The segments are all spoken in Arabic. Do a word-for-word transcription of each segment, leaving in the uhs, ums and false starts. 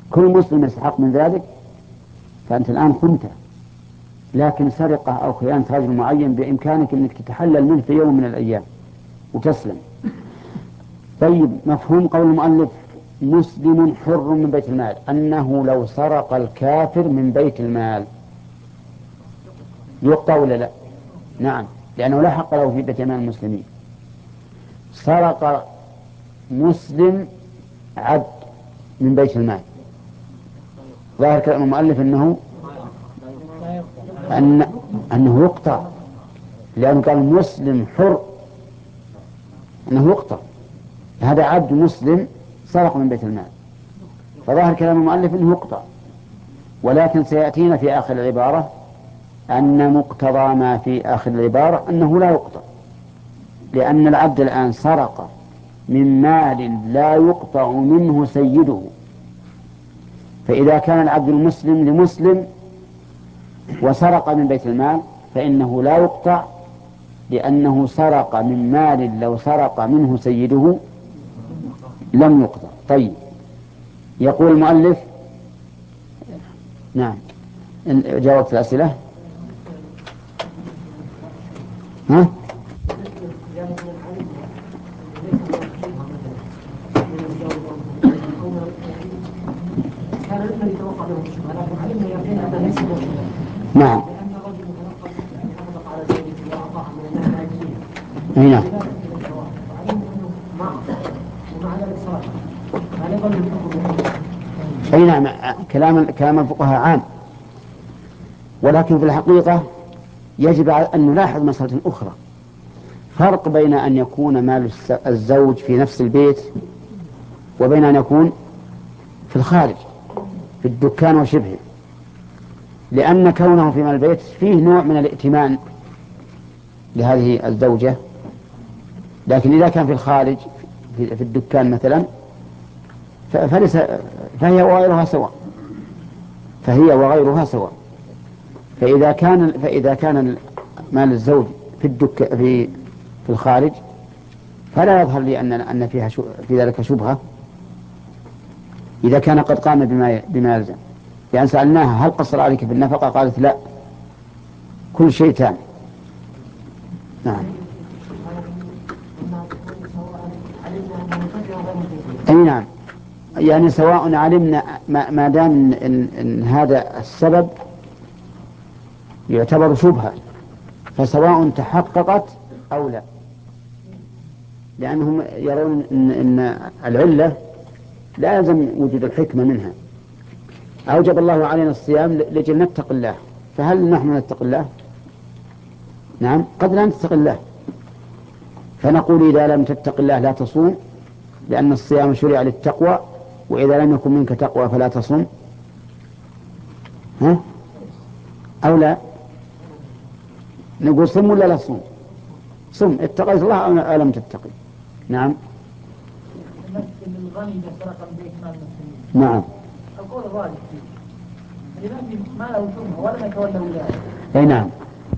كل مسلم يستحق من ذلك، فأنت الآن خنته. لكن سرقة أو خيانة رجل معين بإمكانك أنك تتحلل منه في يوم من الأيام وتسلم. طيب، مفهوم قول المؤلف مسلم حر من بيت المال، أنه لو سرق الكافر من بيت المال يقطع ولا لا؟ نعم، لأنه لا حق له في بيت مال المسلمين. سرق مسلم عبد من بيت المال، ظاهر كلام المؤلف أنه أن أنه يقطع، لأنه قال مسلم حر أنه يقطع. هذا عبد مسلم سرق من بيت المال، فظاهر كلام المؤلف أنه يقطع. ولكن سيأتينا في آخر العبارة أن مقتضى ما في آخر العبارة أنه لا يقطع، لأن العبد الآن سرق من مال لا يقطع منه سيده. فإذا كان العبد المسلم لمسلم وسرق من بيت المال فإنه لا يقطع، لأنه سرق من مال لو سرق منه سيده لم يقطع. طيب، يقول المؤلف، نعم، جاوبت الأسئلة. ها؟ نعم. نعم. أي نعم، كلام كلام الفقهاء عام، ولكن في الحقيقة يجب أن نلاحظ مسألة أخرى، فرق بين أن يكون مال الزوج في نفس البيت وبين أن يكون في الخارج في الدكان وشبهه، لأن كونه في مال البيت فيه نوع من الائتمان لهذه الزوجة، لكن إذا كان في الخارج في الدكان مثلا فليس، فهي وغيرها سواء، فهي وغيرها سواء. فإذا كان فإذا كان مال الزوج في الدك في في الخارج فلا يظهر لي أن أن فيها في ذلك شبهة إذا كان قد قام بما بما يلزم. يعني سألناها هل قصر عليك في النفقة؟ قالت لا، كل شيء تام. نعم. أي نعم، يعني سواء علمنا ما, ما دام إن, إن, إن هذا السبب يعتبر شبهة فسواء تحققت أو لا، لأنهم يرون إن, إن العلة لا يلزم وجود الحكمة منها. أوجب الله علينا الصيام لجل نتق الله، فهل نحن نتق الله؟ نعم، قد لا نتق الله، فنقول إذا لم تتق الله لا تصوم، لأن الصيام شرع للتقوى، وإذا لم يكن منك تقوى فلا تصوم. ها؟ أو لا نقول صم ولا لا صوم؟ صم، اتقيت الله أو لم تتقي. نعم. نعم. القول الراجح فيه ما له شبهة ولا يتولى ولاية. أي نعم.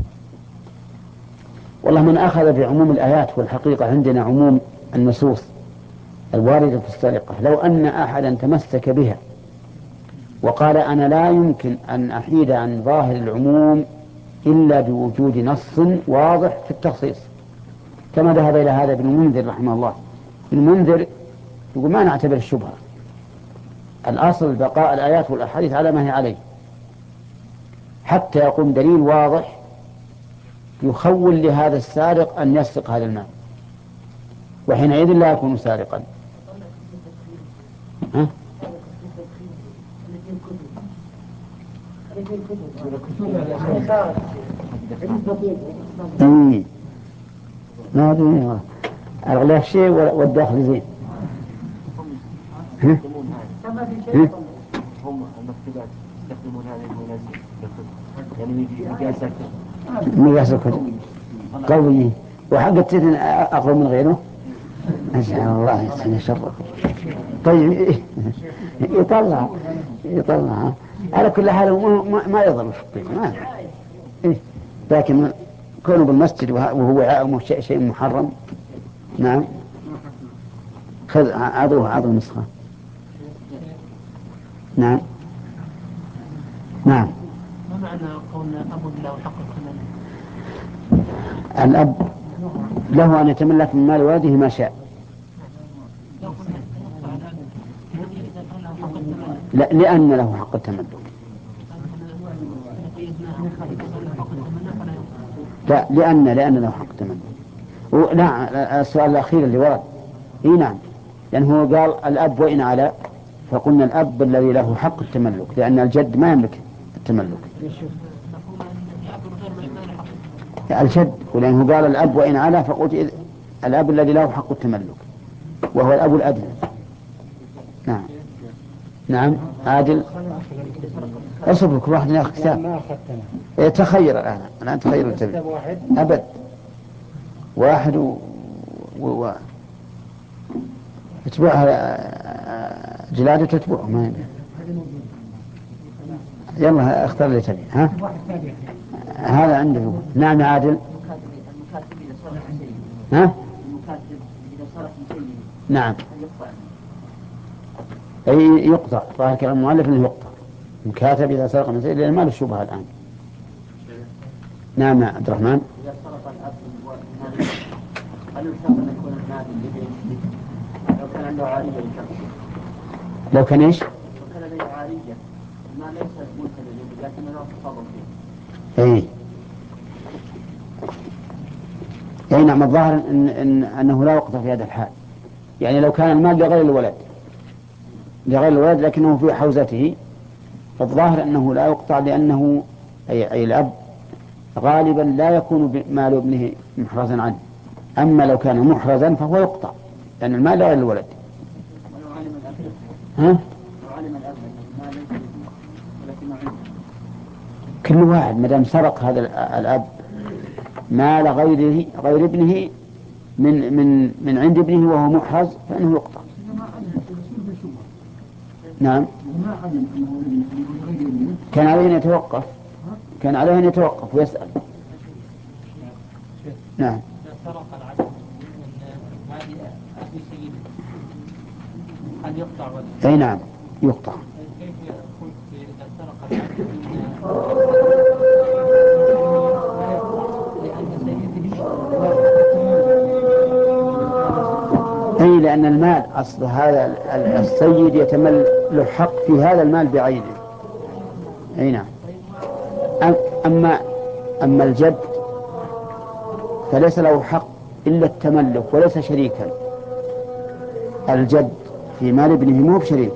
والله من أخذ بعموم الآيات، والحقيقة عندنا عموم النصوص الواردة في السرقة، لو أن أحدا تمسك بها وقال أنا لا يمكن أن أحيد عن ظاهر العموم إلا بوجود نص واضح في التخصيص، كما ذهب إلى هذا ابن المنذر رحمه الله. ابن المنذر يقول ما نعتبر الشبهة، الأصل بقاء الآيات والأحاديث على ما هي عليه حتى يقوم دليل واضح يخول لهذا السارق أن يسرق هذا المال، وحينئذ لا يكون سارقا. ها؟ ما أدري الغلاف شيء والداخل زين. ها؟ ها؟ هم المكتبات يستخدمون هذه المناسبة يعني مقياس مقياس الكتب قوي، وحق التثن أقوى من غيره. أجعل الله يسحن شره. طيب يطلع يطلع على كل حال ما, ما يضر ما إيه؟ لكن كونه بالمسجد وهو عائم شيء شيء محرم. نعم. خذ عضوه عضو نسخة. نعم نعم. ما معنى قولنا أب له حق التملك؟ الأب له أن يتملك من مال ولده ما شاء. لا، لأن له حق التملك. لا، لأن لأن له حق التملك. نعم، السؤال الأخير اللي ورد. إيه نعم، لأنه يعني قال الأب وإن على، فقلنا الأب الذي له حق التملك، لأن الجد ما يملك التملك. الجد، ولأنه قال الأب وإن على، فقلت الأب الذي له حق التملك وهو الأب الأدنى. نعم نعم. عادل أصبر، كل واحد ياخذ كتاب. تخير الآن، الآن تخير الكتاب. أبد واحد و... و... اتبعها جلادة تتبعه ما يبي. يلا اختار اللي تبي. ها هذا عنده. نعم عادل. ها نعم. أي يقطع، ظاهر كلام المؤلف أنه يقطع مكاتب إذا سرق من سيد، لأن ما له شبهة الآن. نعم عبد الرحمن. إذا سرق الأب هل يشترط أن يكون المال لو كان عنده عارية لشخص؟ لو كان إيش؟ لو كان عنده عارية ما ليس ملكا لليد لكن له تصرف فيه. إيه أي نعم. الظاهر إن, إن أنه لا يقطع في هذا الحال. يعني لو كان المال لغير الولد لغير الولد لكنه في حوزته، فالظاهر أنه لا يقطع، لأنه أي, أي الأب غالبا لا يكون مال ابنه محرزا عنه. أما لو كان محرزا فهو يقطع، لأن المال لغير الولد. ولو علم الأب ها؟ لو علم الأب ما ليس ولكنه عنده. كل واحد مدام سرق هذا الأب مال غيره غير ابنه من من من عند ابنه وهو محرز فإنه يقطع. نعم. كان عليه أن يتوقف كان عليه أن يتوقف ويسأل. نعم. سرق العبد من مال أبي سيده هل يقطع ولا؟ أي نعم يقطع. كيف يكون إذا سرق العبد لأن سيده؟ أي لأن المال أصل هذا السيد يتمل له حق في هذا المال بعينه. أي نعم. أما أما الجد فليس له حق إلا التملك وليس شريكا. الجد في مال ابنه مو بشريك،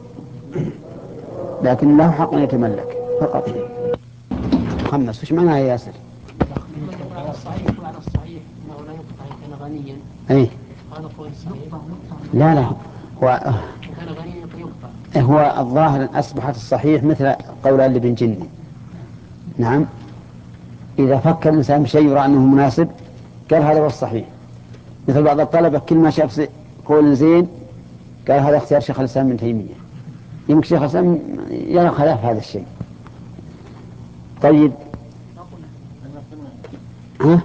لكن له حق أن يتملك فقط. خمس وش معناها يا ياسر؟ على الصحيح وعلى الصحيح أنه لا يقطع كان غنيا. أي هذا قول صحيح. لا لا هو كان غنيا يقطع. هو الظاهر أصبحت الصحيح مثل قول اللي بن جني. نعم. إذا فكر الإنسان بشيء يرى أنه مناسب قال هذا هو الصحيح. مثل بعض الطلبة كل ما شاف قول زين قال هذا اختيار شيخ الإسلام ابن تيمية. يمكن شيخ الإسلام يرى خلاف هذا الشيء. طيب. ها؟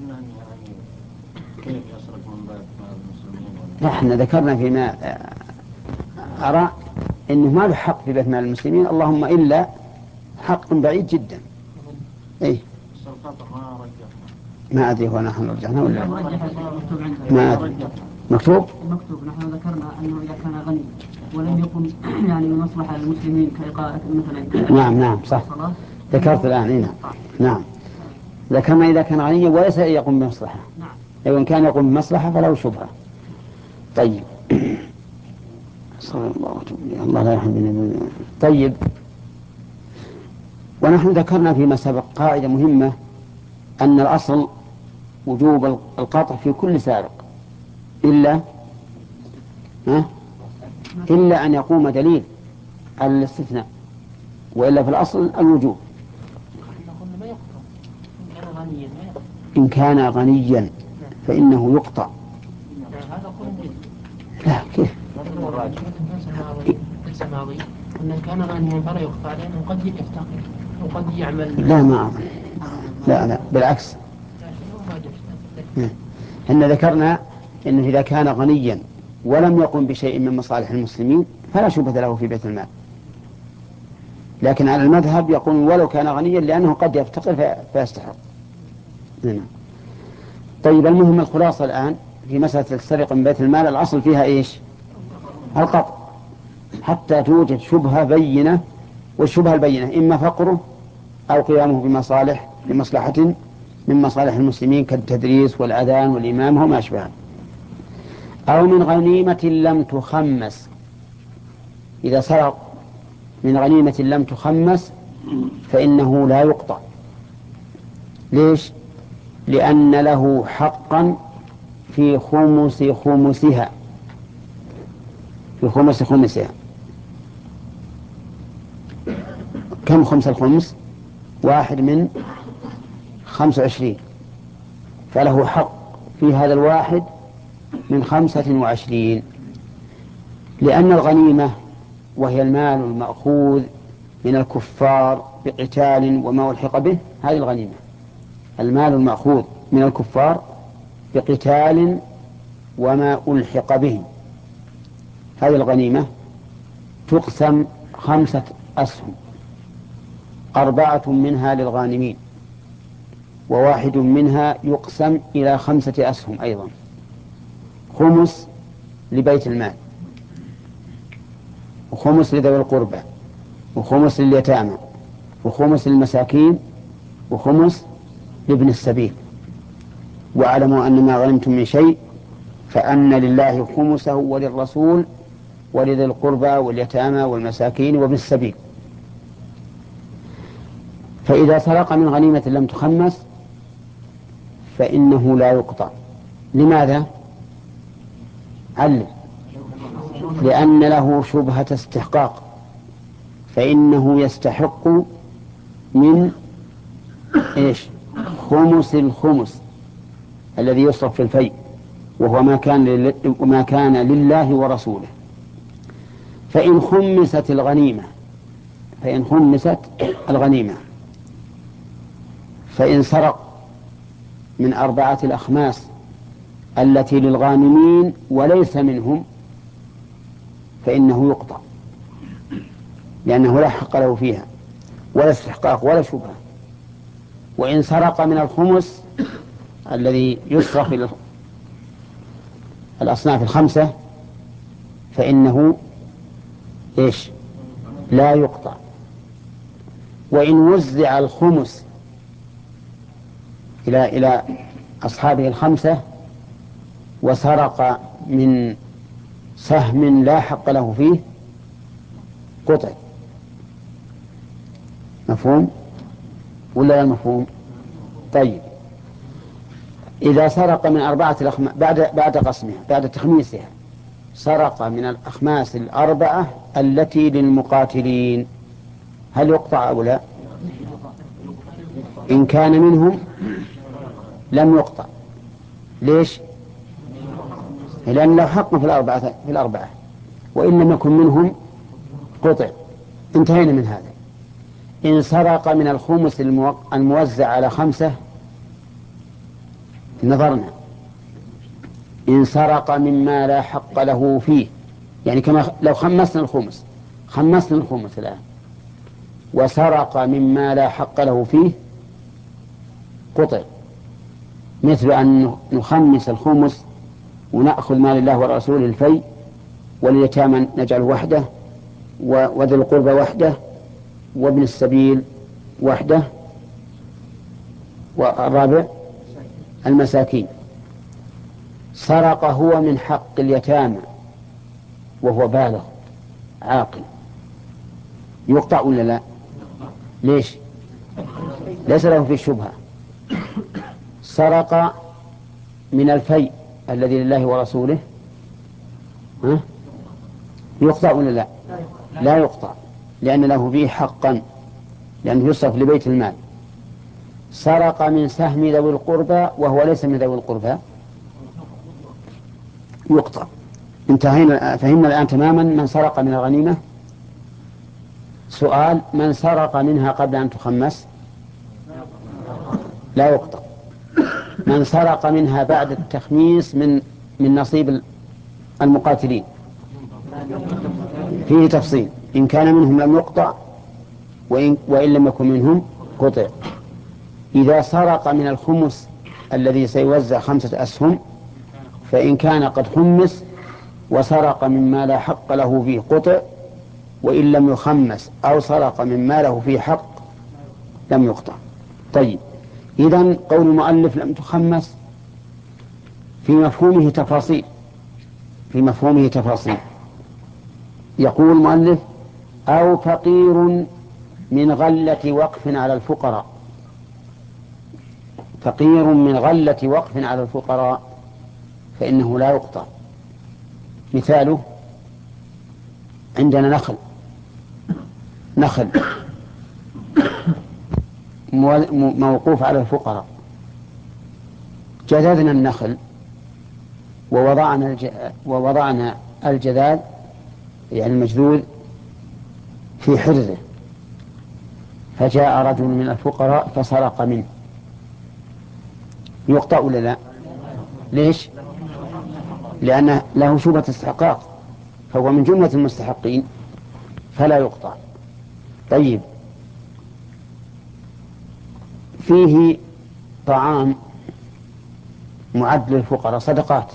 نحن ذكرنا فيما أرى أنه ما له حق في بيت مال المسلمين، اللهم إلا حق بعيد جدا. إيه؟ ما أدري هو نحن رجعنا ولا ما أدري. مكتوب؟ مكتوب. نحن ذكرنا أنه إذا كان غني ولم يقم يعني بمصلحة المسلمين كإقامة مثلا. نعم نعم صح. ذكرت الآن. نعم نعم. ذكرنا إذا كان غنيا وليس يقوم بمصلحة. نعم. لو إن كان يقوم بمصلحة فله شبهة. طيب. صلى الله عليه الله لا يحملنا. طيب. ونحن ذكرنا فيما سبق قاعدة مهمة أن الأصل وجوب القطع في كل سارق إلا ها إلا أن يقوم دليل على الاستثناء، وإلا في الأصل الوجوب. إن كان غنيا فإنه يقطع. لا كيف؟ ليس ماضي. إن كان غنيا فلا يقطع لأنه قد يفتقر وقد يعمل. لا ما أظن. لا لا بالعكس. إن ذكرنا إنه إذا كان غنيا ولم يقم بشيء من مصالح المسلمين فلا شبهة له في بيت المال. لكن على المذهب يقول ولو كان غنيا لأنه قد يفتقر فيستحق. هنا. طيب المهم الخلاصة الآن في مسألة السرقة من بيت المال الأصل فيها إيش؟ القطع، حتى توجد شبهة بينة، والشبهة البينة إما فقره أو قيامه بمصالح بمصلحة من مصالح المسلمين كالتدريس والأذان والإمام وما أشبه، أو من غنيمة لم تخمس. إذا سرق من غنيمة لم تخمس فإنه لا يقطع. ليش؟ لأن له حقا في خمس خمسها، في خمس خمسها. كم خمس الخمس؟ واحد من خمس وعشرين، فله حق في هذا الواحد من خمسة وعشرين. لأن الغنيمة وهي المال المأخوذ من الكفار بقتال وما ألحق به، هذه الغنيمة، المال المأخوذ من الكفار بقتال وما ألحق به، هذه الغنيمة تقسم خمسة أسهم، أربعة منها للغانمين، وواحد منها يقسم إلى خمسة أسهم أيضا، خمس لبيت المال، وخمس لذوي القربى، وخمس لليتامى، وخمس للمساكين، وخمس لابن السبيل. واعلموا أن ما غنمتم من شيء فأن لله خمسه وللرسول ولذي القربى واليتامى والمساكين وابن السبيل. فإذا سرق من غنيمة لم تخمس فإنه لا يقطع. لماذا؟ علم. لأن له شبهة استحقاق، فإنه يستحق من إيش؟ خمس الخمس الذي يصرف في الفيء، وهو ما كان وما كان لله ورسوله. فإن خمست الغنيمة فإن خمست الغنيمة فإن سرق من أربعة الأخماس التي للغانمين وليس منهم فإنه يقطع، لأنه لا حق له فيها ولا استحقاق ولا شبهة. وإن سرق من الخمس الذي يصرف إلى الأصناف الخمسة فإنه إيش؟ لا يقطع. وإن وزع الخمس إلى إلى أصحابه الخمسة وسرق من سهم لا حق له فيه قطع. مفهوم ولا لا مفهوم؟ طيب، إذا سرق من أربعة الأخماس بعد بعد قسمها بعد تخميسها، سرق من الأخماس الأربعة التي للمقاتلين، هل يقطع أو لا؟ إن كان منهم لم يقطع. ليش؟ لأن له حق في الأربعة في الأربعة وإن لم يكن منهم قطع. انتهينا من هذا. إن سرق من الخمس الموزع على خمسة نظرنا. إن سرق مما لا حق له فيه، يعني كما لو خمسنا الخمس خمسنا الخمس الآن وسرق مما لا حق له فيه قطع، مثل أن نخمس الخمس ونأخذ مال الله ورسوله الفيء، واليتامى نجعل وحده، وذي القربى وحده، وابن السبيل وحده، والرابع المساكين. سرق هو من حق اليتامى وهو بالغ عاقل، يقطع ولا لا؟ ليش؟ ليس له في الشبهة. سرق من الفيء الذي لله ورسوله، ها؟ يقطع ولا لا؟ لا يقطع، لأن له فيه حقا، لأنه يصرف لبيت المال. سرق من سهم ذوي القربى وهو ليس من ذوي القربى يقطع. انتهينا، فهمنا الآن تماما من سرق من الغنيمة. سؤال: من سرق منها قبل أن تخمس لا يقطع. من سرق منها بعد التخميس من من نصيب المقاتلين فيه تفصيل، إن كان منهم لم يقطع وإن, وإن لم يكن منهم قطع. إذا سرق من الخمس الذي سيوزع خمسة أسهم فإن كان قد خمس وسرق مما لا حق له فيه قطع، وإن لم يخمس أو سرق مما له فيه حق لم يقطع. طيب، إذن قول المؤلف لم تخمس في مفهومه تفاصيل في مفهومه تفاصيل يقول المؤلف: أو فقير من غلة وقف على الفقراء. فقير من غلة وقف على الفقراء فإنه لا يقطع. مثاله: عندنا نخل نخل موقوف على الفقراء، جذذنا النخل ووضعنا الج... ووضعنا الجذاذ يعني المجذوذ في حرزه، فجاء رجل من الفقراء فسرق منه، يقطع ولا لا؟ ليش؟ لأن له شبهة استحقاق، فهو من جملة المستحقين فلا يقطع. طيب، فيه طعام معد للفقراء، صدقات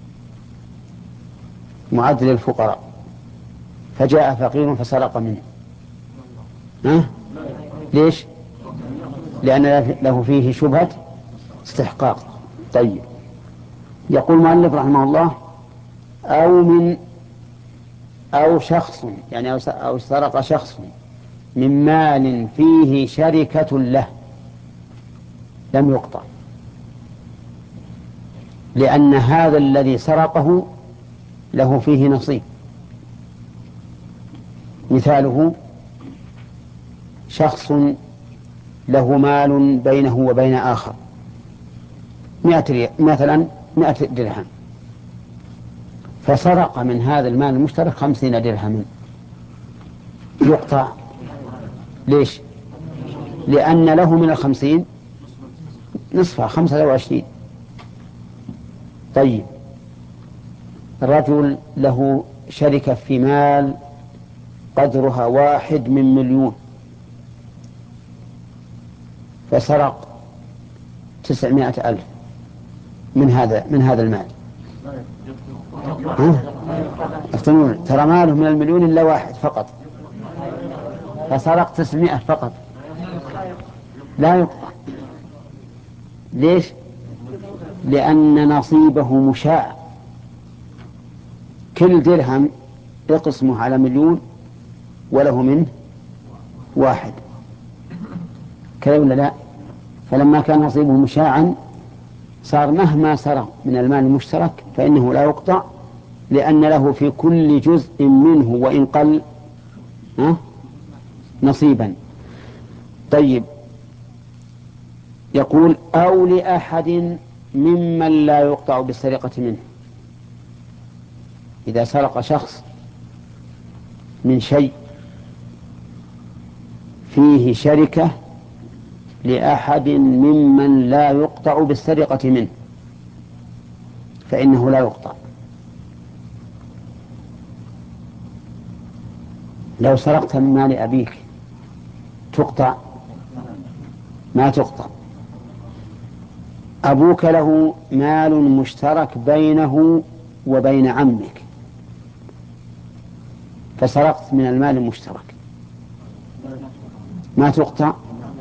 معد للفقراء، فجاء فقير فسرق منه، ها؟ ليش؟ لأن له فيه شبهة استحقاق. طيب، يقول المؤلف رحمه الله: أو من أو شخص يعني أو سرق شخص من مال فيه شركة له لم يقطع، لأن هذا الذي سرقه له فيه نصيب. مثاله: شخص له مال بينه وبين آخر مئة مثلا مئة درهم، فسرق من هذا المال المشترك خمسين درهما، يقطع. ليش؟ لأن له من الخمسين نصفها خمسة وعشرين. طيب، رجل له شركة في مال قدرها واحد من مليون، فسرق تسعمائة ألف من هذا من هذا المال. افتنون، ترى ماله من المليون إلا واحد فقط، فسرق تسعمائة فقط، لا يقطع. ليش؟ لأن نصيبه مشاع، كل درهم يقسمه على مليون وله منه واحد، كذا ولا لا؟ فلما كان نصيبه مشاعا صار مهما سرق من المال المشترك فإنه لا يقطع، لأن له في كل جزء منه وإن قل نصيبا. طيب، يقول: أو لأحد ممن لا يقطع بالسرقة منه. إذا سرق شخص من شيء فيه شركة لأحد ممن لا يقطع بالسرقة منه فإنه لا يقطع. لو سرقت من مال أبيك تقطع؟ ما تقطع. أبوك له مال مشترك بينه وبين عمك، فسرقت من المال المشترك، ما تقطع.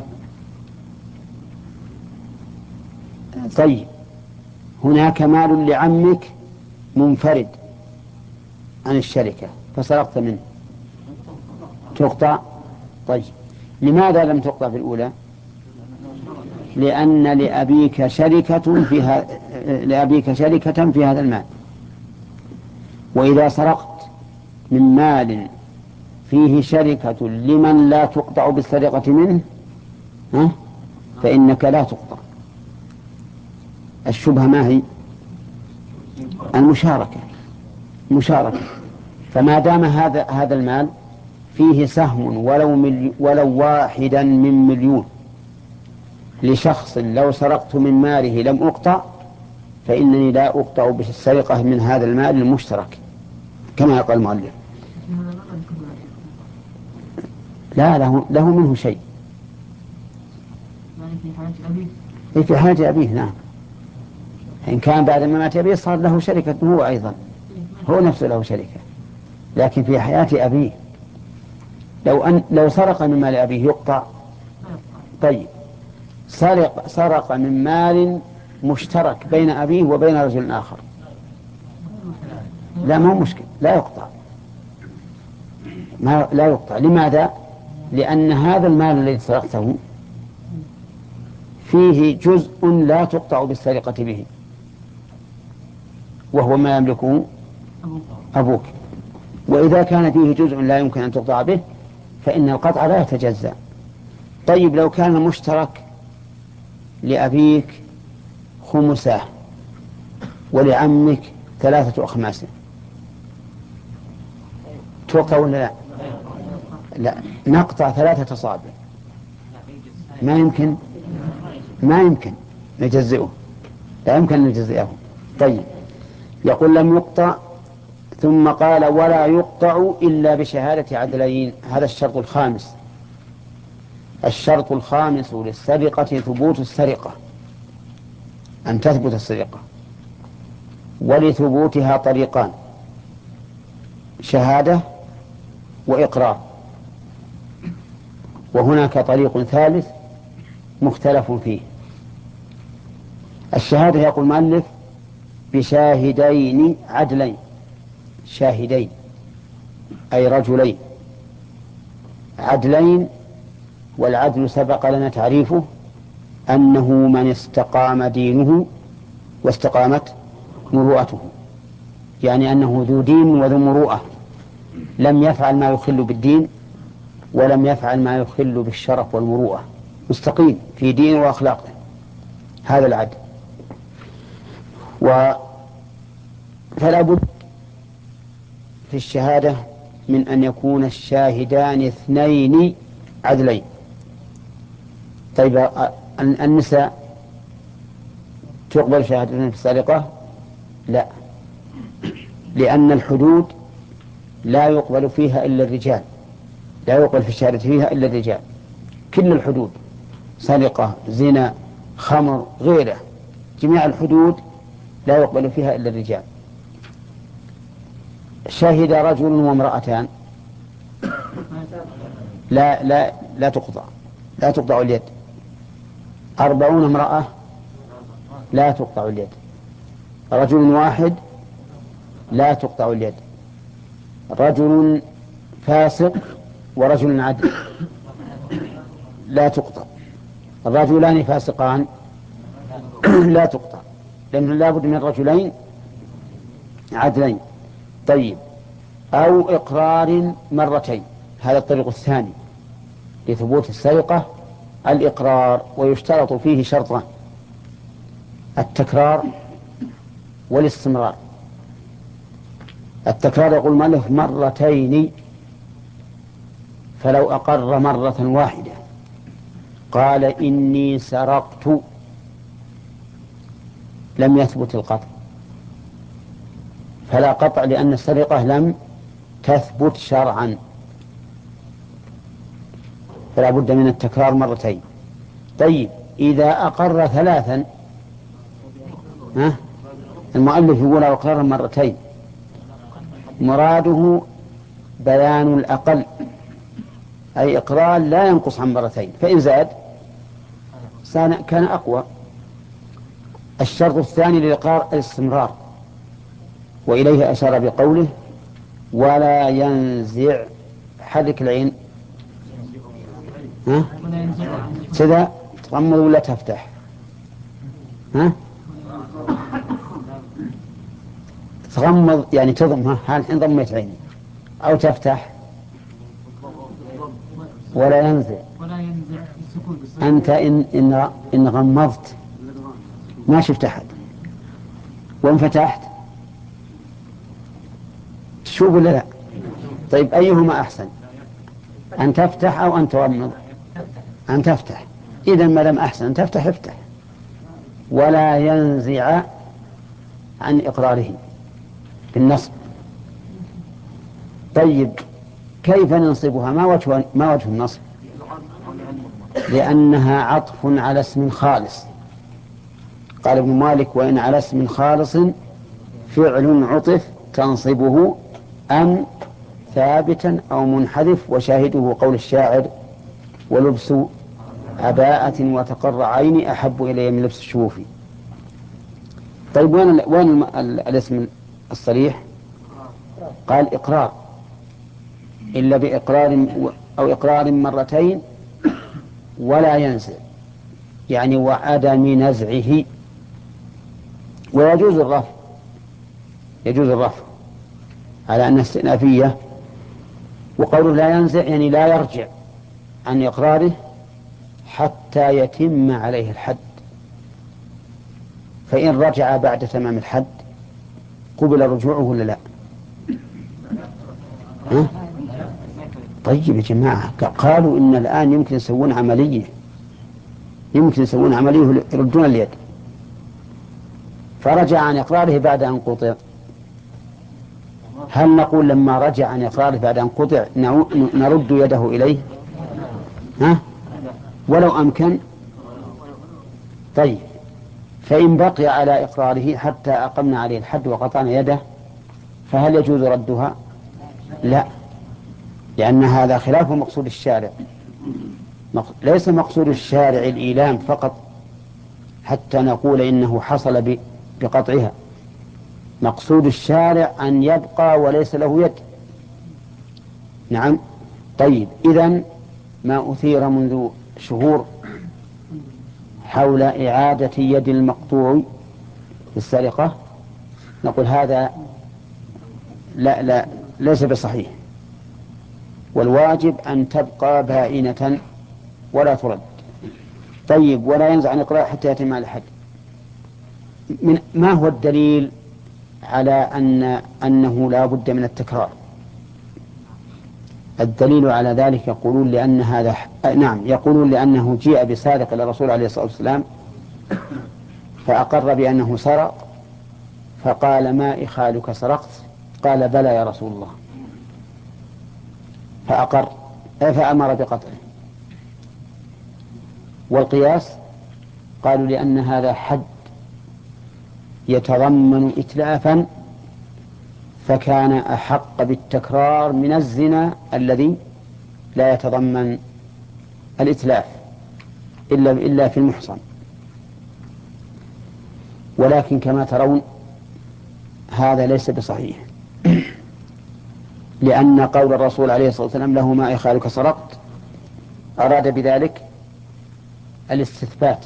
طيب، هناك مال لعمك منفرد عن الشركة فسرقت منه، تقطع. طيب، لماذا لم تقطع في الأولى؟ لأن لأبيك شركة في ه... لأبيك شركة في هذا المال. وإذا سرقت من مال فيه شركة لمن لا تقطع بالسرقة منه ها؟ فإنك لا تقطع. الشبهة ما هي؟ المشاركة مشاركة. فما دام هذا هذا المال فيه سهم ولو ملي... ولو واحدا من مليون لشخص لو سرقت من ماله لم أقطع، فإنني لا أقطع بالسرقة من هذا المال المشترك كما قال المؤلف. لا، له, له منه شيء. يعني في حياة أبيه؟ إيه في حياة أبيه، نعم. إن كان بعد ما مات أبيه صار له شركة هو أيضا، هو نفسه له شركة، لكن في حياة أبيه لو أن لو سرق من مال أبيه يقطع. طيب سرق سرق من مال مشترك بين أبيه وبين رجل آخر، لا مو مشكل، لا يقطع، ما لا يقطع. لماذا؟ لأن هذا المال الذي سرقته فيه جزء لا تقطع بالسرقة به، وهو ما يملكه أبوك. وإذا كان فيه جزء لا يمكن أن تقطع به فإن القطع لا يتجزأ. طيب لو كان المشترك لأبيك خمساه ولعمك ثلاثة أخماسه، توقع ولا لا؟ لا، نقطع ثلاثة أصابع، ما يمكن ما يمكن نجزئه، لا يمكن أن نجزئه. طيب يقول لم يقطع، ثم قال ولا يقطع إلا بشهادة عدلين. هذا الشرط الخامس. الشرط الخامس للسرقة ثبوت السرقة، أن تثبت السرقة، ولثبوتها طريقان: شهادة وإقرار. وهناك طريق ثالث مختلف فيه. الشهادة يقول المؤلف بشاهدين عدلين، شاهدين أي رجلين عدلين. والعدل سبق لنا تعريفه أنه من استقام دينه واستقامت مروءته، يعني أنه ذو دين وذو مروءة، لم يفعل ما يخل بالدين ولم يفعل ما يخل بالشرف والمروءة، مستقيم في دينه وأخلاقه، هذا العدل. و فلا بد في الشهادة من أن يكون الشاهدان اثنين عدلين. طيب النساء تقبل شهادتهم في السرقة؟ لا، لأن الحدود لا يقبل فيها إلا الرجال، لا يقبل في الشهادة فيها إلا الرجال. كل الحدود، سرقة، زنا، خمر، غيره، جميع الحدود لا يقبل فيها إلا الرجال. شهد رجل وامرأتان لا لا لا تقطع، لا تقطع اليد. أربعون امرأة لا تقطع اليد. رجل واحد لا تقطع اليد. رجل فاسق ورجل عدل لا تقطع. رجلان فاسقان لا تقطع، لأنه لا بد من رجلين عدلين. طيب أو إقرار مرتين، هذا الطريق الثاني لثبوت السرقة، الإقرار. ويشترط فيه شرطان: التكرار والاستمرار. التكرار يقول المؤلف مرتين، فلو أقر مرة واحدة قال إني سرقت لم يثبت القطع، فلا قطع، لأن السرقة لم تثبت شرعا، فلا بد من التكرار مرتين. طيب إذا أقر ثلاثا، ها؟ المؤلف يقول أقر مرتين، مراده بيان الأقل، أي إقرار لا ينقص عن مرتين، فإن زاد كان أقوى. الشرط الثاني للإقرار الاستمرار، وإليه أشار بقوله ولا ينزع. حرك العين، ها؟ كذا تغمض ولا تفتح؟ ها؟ تغمض يعني تضم، ها الحين ضميت عيني، أو تفتح. ولا ينزع، أنت إن إن إن غمضت ما شفت أحد، وإن فتحت تشوف ولا لا؟ طيب أيهما أحسن، أن تفتح أو أن تغمض؟ أن تفتح. إذا ما دام أحسن أن تفتح افتح. ولا ينزع عن إقراره بالنصب. طيب كيف ننصبها؟ ما وجه ما وجه النصب؟ لأنها عطف على اسم خالص. قال ابن مالك: وإن على اسم خالص فعل عطف تنصبه أم ثابتا أو منحذف، وشاهده قول الشاعر: ولبس عباءة وتقر عيني أحب إلي من لبس الشوف. طيب وين, وين الاسم الصريح؟ قال: إقرار، إلا بإقرار أو إقرار مرتين ولا ينزع، يعني وعدم نزعه. ويجوز الرفع، يجوز الرفع على أن استئنافية. وقوله لا ينزع يعني لا يرجع عن إقراره حتى يتم عليه الحد، فإن رجع بعد تمام الحد قبل رجوعه ولا لا؟ ها؟ طيب يا جماعة، قالوا إن الآن يمكن يسوون عملية، يمكن يسوون عملية يردون اليد، فرجع عن إقراره بعد أن قطع. هل نقول لما رجع عن إقراره بعد أن قطع نرد يده إليه؟ ها؟ ولو أمكن؟ طيب، فإن بقي على إقراره حتى أقمنا عليه الحد وقطعنا يده فهل يجوز ردها؟ لا، لأن هذا خلاف مقصود الشارع. ليس مقصود الشارع الإيلام فقط حتى نقول إنه حصل بقطعها، مقصود الشارع أن يبقى وليس له يد. نعم. طيب، إذن ما أثير منذ شهور حول إعادة يد المقطوع في السرقة نقول هذا لا لا ليس بصحيح، والواجب أن تبقى بائنة ولا ترد. طيب، ولا ينزع عن إقرار حتى يتم على الحد. من ما هو الدليل على أن أنه لا بد من التكرار؟ الدليل على ذلك يقولون لأن هذا نعم يقولون لأنه جيء بسارق إلى الرسول عليه الصلاة والسلام فأقر بأنه سرق، فقال: ما إخالك سرقت؟ قال: بلى يا رسول الله، فأقر فأمر بقتله. والقياس قالوا لأن هذا حد يتضمن إتلافا، فكان أحق بالتكرار من الزنا الذي لا يتضمن الإتلاف إلا إلا في المحصن. ولكن كما ترون هذا ليس بصحيح، لأن قول الرسول عليه الصلاة والسلام: له ما إخالك سرقت، أراد بذلك الاستثبات،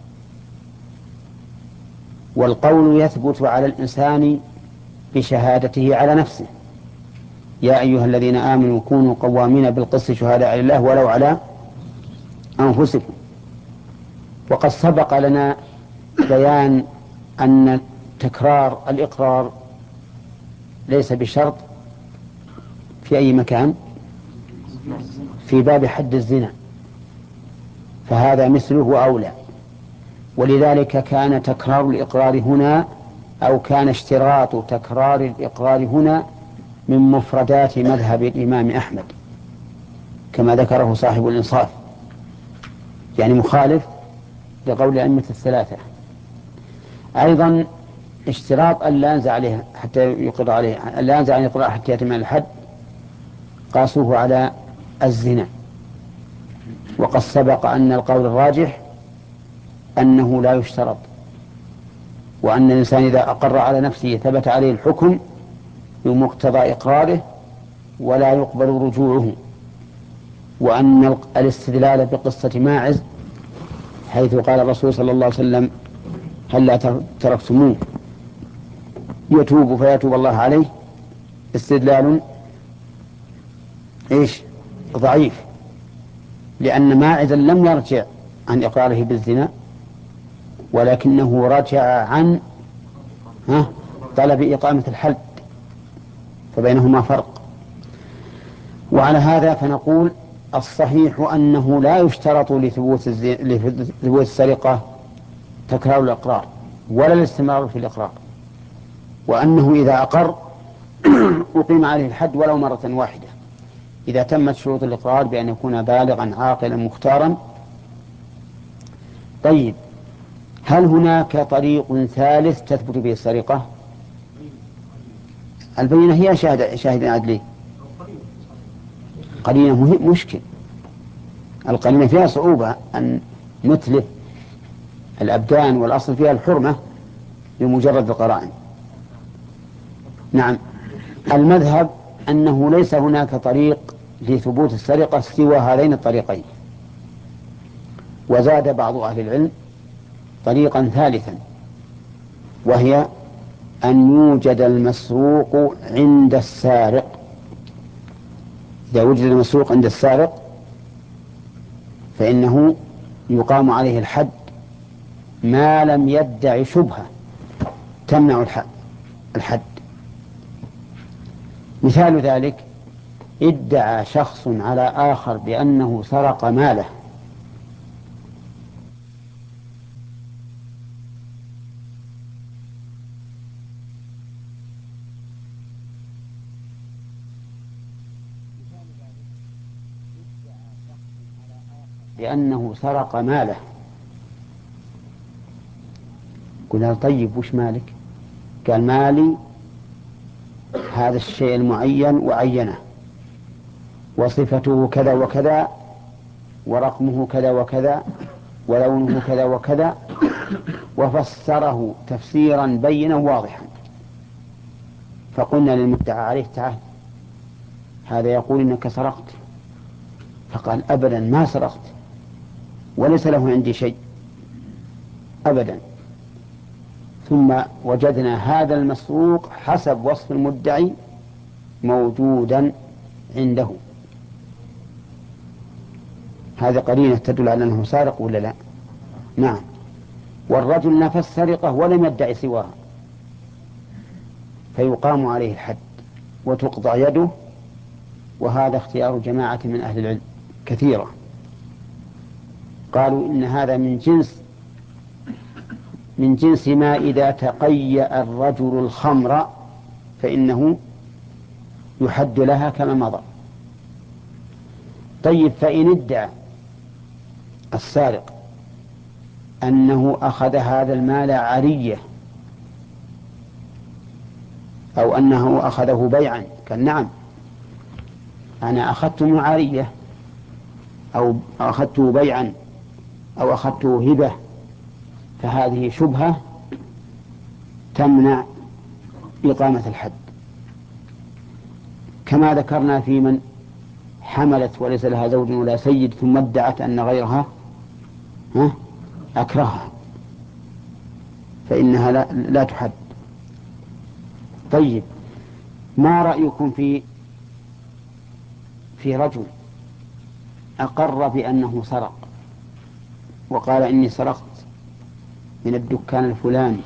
والقول يثبت على الإنسان بشهادته على نفسه: يا أيها الذين آمنوا كونوا قوامين بالقسط شهداء لله ولو على أنفسكم. وقد سبق لنا بيان أن تكرار الإقرار ليس بشرط في أي مكان، في باب حد الزنا، فهذا مثله وأولى. ولذلك كان تكرار الإقرار هنا أو كان اشتراط تكرار الإقرار هنا من مفردات مذهب الإمام أحمد كما ذكره صاحب الإنصاف، يعني مخالف لقول الأئمة الثلاثة. أيضا اشتراط أن لا ينزع عليه حتى يقر عليه، أن لا ينزع عن الإقرار حتى يتم الحد، قاسوه على الزنا. وقد سبق أن القول الراجح أنه لا يشترط، وأن الإنسان إذا أقر على نفسه ثبت عليه الحكم بمقتضى إقراره ولا يقبل رجوعه. وأن الاستدلال بقصة ماعز حيث قال الرسول صلى الله عليه وسلم: هل لا تركتموه يتوب فيتوب الله عليه، استدلال إيش ضعيف، لأن ماعزا لم يرجع عن إقراره بالزنا، ولكنه رجع عن ها طلب إقامة الحد، فبينهما فرق. وعلى هذا فنقول الصحيح أنه لا يشترط لثبوت لثبوت السرقة تكرار الإقرار ولا الاستمرار في الإقرار، وأنه إذا أقر أقيم عليه الحد ولو مرة واحدة. إذا تمت شروط الإقرار بأن يكون بالغا عاقلا مختارا. طيب، هل هناك طريق ثالث تثبت به السرقة؟ البينة هي شاهد شاهد عدلي. قرينة مهم مشكل، القرينة فيها صعوبة أن نتلف الأبدان، والأصل فيها الحرمة بمجرد القرائن. نعم، المذهب أنه ليس هناك طريق لثبوت السرقة سوى هذين الطريقين، وزاد بعض أهل العلم طريقا ثالثا، وهي أن يوجد المسروق عند السارق. إذا وجد المسروق عند السارق فإنه يقام عليه الحد ما لم يدع شبهة تمنع الحد. مثال ذلك: ادعى شخص على آخر بأنه سرق ماله، بأنه سرق ماله. قلنا: طيب، وش مالك؟ قال: مالي هذا الشيء المعين وعينه، وصفته كذا وكذا، ورقمه كذا وكذا، ولونه كذا وكذا، وفسره تفسيرا بينا واضحا. فقلنا للمدعى عليه: تعال، هذا يقول إنك سرقت. فقال: أبدا ما سرقت، وليس له عندي شيء أبدا. ثم وجدنا هذا المسروق حسب وصف المدعي موجودا عنده. هذه قرينة تدل على أنه سارق ولا لا؟ نعم. والرجل نفى السرقة ولم يدعي سواها، فيقام عليه الحد وتقطع يده. وهذا اختيار جماعة من أهل العلم كثيرة، قالوا إن هذا من جنس من جنس ما إذا تقيأ الرجل الخمر فإنه يحد لها كما مضى. طيب، فإن ادعى السارق أنه أخذ هذا المال عارية، أو أنه أخذه بيعا، قال: نعم، أنا أخذته عارية، أو أخذته بيعا، أو أخذته هبة، فهذه شبهة تمنع إقامة الحد، كما ذكرنا في من حملت وليس لها زوج ولا سيد ثم ادعت أن غيرها أكرهها، فإنها لا, لا تحد. طيب، ما رأيكم في في رجل أقر بأنه سرق وقال: إني سرقت من الدكان الفلاني،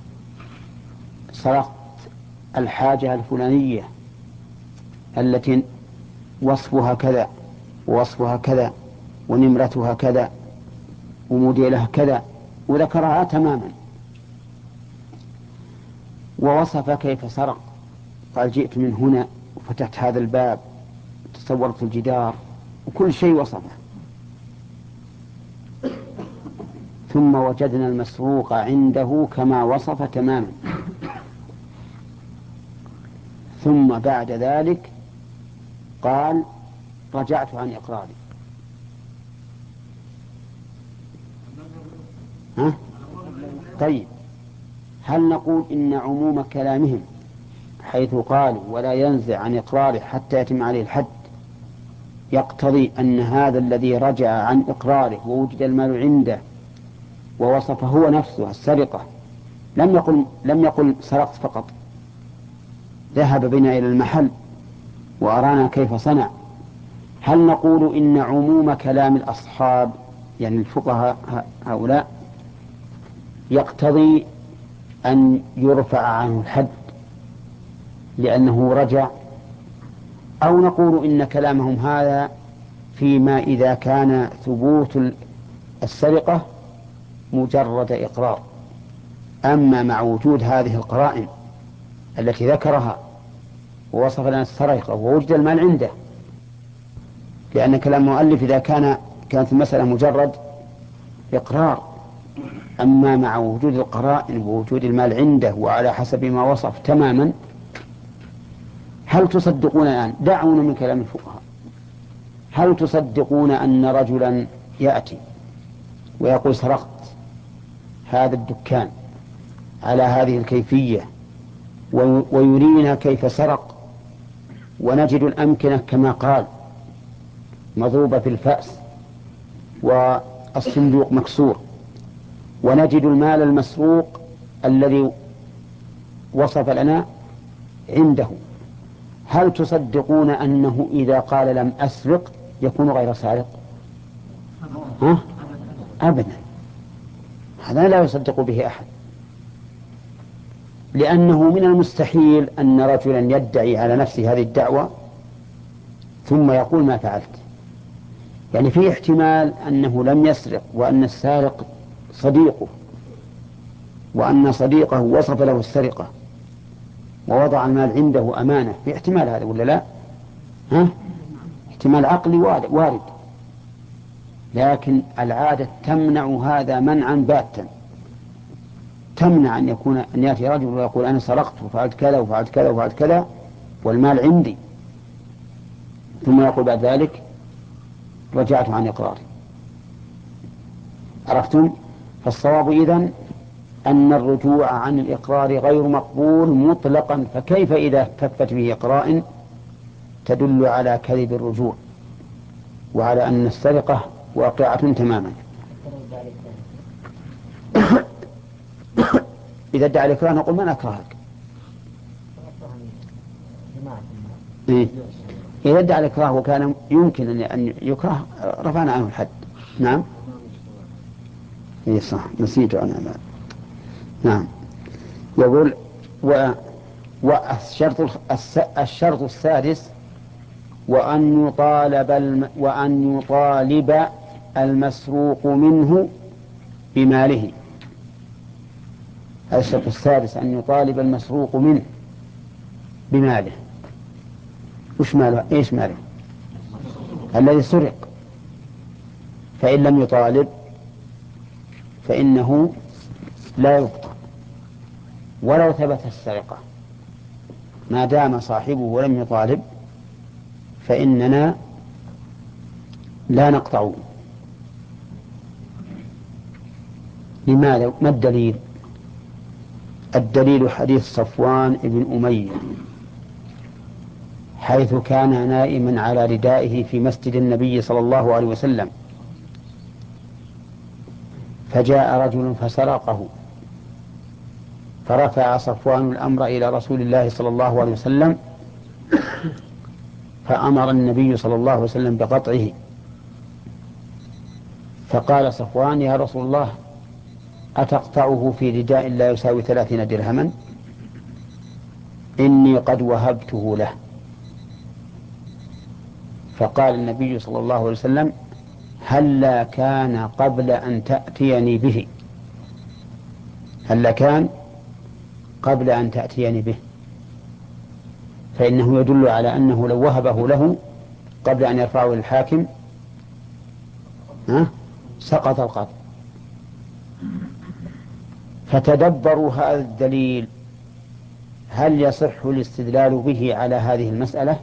سرقت الحاجة الفلانية التي وصفها كذا ووصفها كذا ونمرتها كذا وموديلها كذا، وذكرها تماما، ووصف كيف سرق. قال: جئت من هنا وفتحت هذا الباب، تصورت الجدار، وكل شيء وصفه. ثم وجدنا المسروق عنده كما وصف تماما، ثم بعد ذلك قال: رجعت عن إقراري. ها؟ طيب، هل نقول إن عموم كلامهم حيث قالوا ولا ينزع عن إقراره حتى يتم عليه الحد يقتضي أن هذا الذي رجع عن إقراره ووجد المال عنده ووصف هو نفسه السرقة لم يقل لم يقل سرقت فقط، ذهب بنا إلى المحل وأرانا كيف صنع؟ هل نقول إن عموم كلام الأصحاب يعني الفقهاء هؤلاء يقتضي أن يرفع عنه الحد لأنه رجع، أو نقول إن كلامهم هذا فيما إذا كان ثبوت السرقة مجرد إقرار، أما مع وجود هذه القرائن التي ذكرها ووصف لنا السرقة ووجد المال عنده لأن كلام المؤلف إذا كان كانت المسألة مجرد إقرار، أما مع وجود القرائن ووجود المال عنده وعلى حسب ما وصف تماما، هل تصدقون الآن؟ دعونا من كلام الفقهاء، هل تصدقون أن رجلا يأتي ويقول سرقت هذا الدكان على هذه الكيفية ويرينا كيف سرق، ونجد الأمكنة كما قال مضروبة في الفأس والصندوق مكسور، ونجد المال المسروق الذي وصف لنا عنده، هل تصدقون أنه إذا قال لم أسرق يكون غير سارق؟ ها؟ أبدا، هذا لا يصدق به أحد، لأنه من المستحيل أن رجلا يدعي على نفسه هذه الدعوة ثم يقول ما فعلت. يعني في احتمال أنه لم يسرق وأن السارق صديقه، وأن صديقه وصف له السرقة ووضع المال عنده أمانة، في احتمال هذا ولا لا؟ ها؟ احتمال عقلي وارد، لكن العادة تمنع هذا منعا باتا، تمنع أن يكون أن يأتي رجل ويقول أنا سرقت وفعلت كذا وفعلت كذا وفعلت كذا والمال عندي، ثم يقول بعد ذلك رجعت عن إقراري. عرفتم؟ فالصواب إذن أن الرجوع عن الإقرار غير مقبول مطلقا، فكيف إذا احتفت به قرائن تدل على كذب الرجوع وعلى أن السرقة واقعة تماما. إذا ادعى الإكراه نقول من أكرهك؟ إيه؟ إذا ادعى الإكراه وكان يمكن أن يكره رفعنا عنه الحد. نعم، إيه صح، نسيت أنا. نعم، يقول و... والشرط الشرط السادس وأن يطالب الم... وأن يطالب المسروق منه بماله. الشرط السادس أن يطالب المسروق منه بماله. وش ماله؟ إيش ماله؟ الذي سرق. فإن لم يطالب فإنه لا يبقى ولو ثبت السرقة، ما دام صاحبه ولم يطالب فإننا لا نقطعه. لماذا؟ ما الدليل؟ الدليل حديث صفوان بن أمية حيث كان نائما على ردائه في مسجد النبي صلى الله عليه وسلم، فجاء رجل فسرقه، فرفع صفوان الأمر إلى رسول الله صلى الله عليه وسلم، فأمر النبي صلى الله عليه وسلم بقطعه. فقال صفوان يا رسول الله أتقطعه في رداء لا يساوي ثلاثين درهما؟ إني قد وهبته له. فقال النبي صلى الله عليه وسلم هلا كان قبل أن تأتيني به، هلا كان قبل أن تأتيني به، فإنه يدل على أنه لو وهبه له قبل أن يرفعه للحاكم ها سقط القطع. فتدبروا هذا الدليل، هل يصح الاستدلال به على هذه المسألة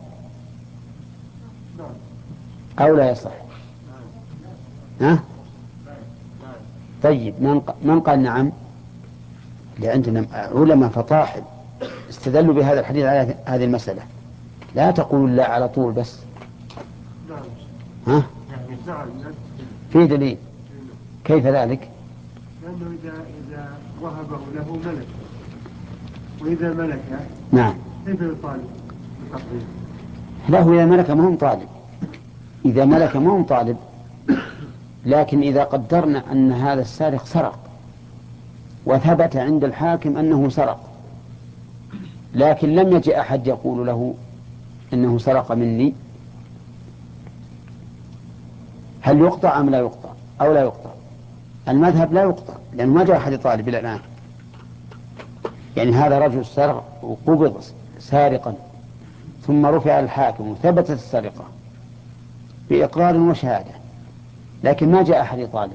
أو لا يصح؟ ها؟ طيب، من قال نعم؟ لعندنا علماء فطاحل استدلوا بهذا الحديث على هذه المسألة. لا تقولوا لا على طول بس. ها؟ في دليل. كيف ذلك؟ لأنه إذا إذا وهبه له ملك، وإذا ملكه نعم كيف يطالب بقطعه؟ له إذا ملك ما هو طالب، إذا ملك ما هو طالب، لكن إذا قدرنا أن هذا السارق سرق وثبت عند الحاكم أنه سرق، لكن لم يجئ أحد يقول له إنه سرق مني، هل يقطع أم لا يقطع أو لا يقطع؟ المذهب لا يقطع، لأنه ما جاء أحد طالب إلى الآن. يعني هذا رجل سرق وقبض سارقا ثم رفع الحاكم وثبتت السرقة بإقرار وشهادة، لكن ما جاء أحد يطالب.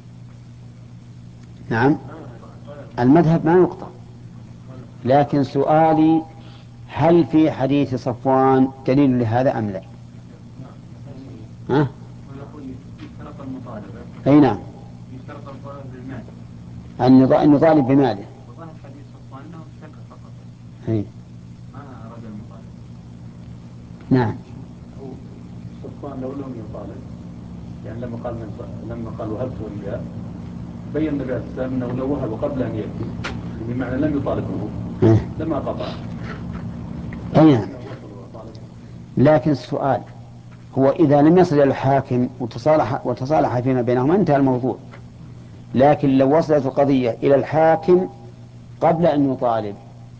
نعم، المذهب ما يقطع، لكن سؤالي هل في حديث صفوان دليل لهذا أم لا؟ ها؟ يشترط المطالبة. أي نعم، يشترط المطالبة بالمال. أن نطالب بماله. وظاهر حديث صفوان أنه اشتكى فقط. أي. ما أراد المطالبة. نعم. هو صفوان لو لم يطالب، يعني لما قال من لما قال وهبت إياه، بين النبي عليه السلام أنه لو وهب قبل أن يأتي، بمعنى لم يطالبه لما قطع. أي نعم. لكن السؤال هو إذا لم يصل إلى الحاكم وتصالح وتصالح فيما بينهما انتهى الموضوع، لكن لو وصلت القضية إلى الحاكم قبل أن يطالب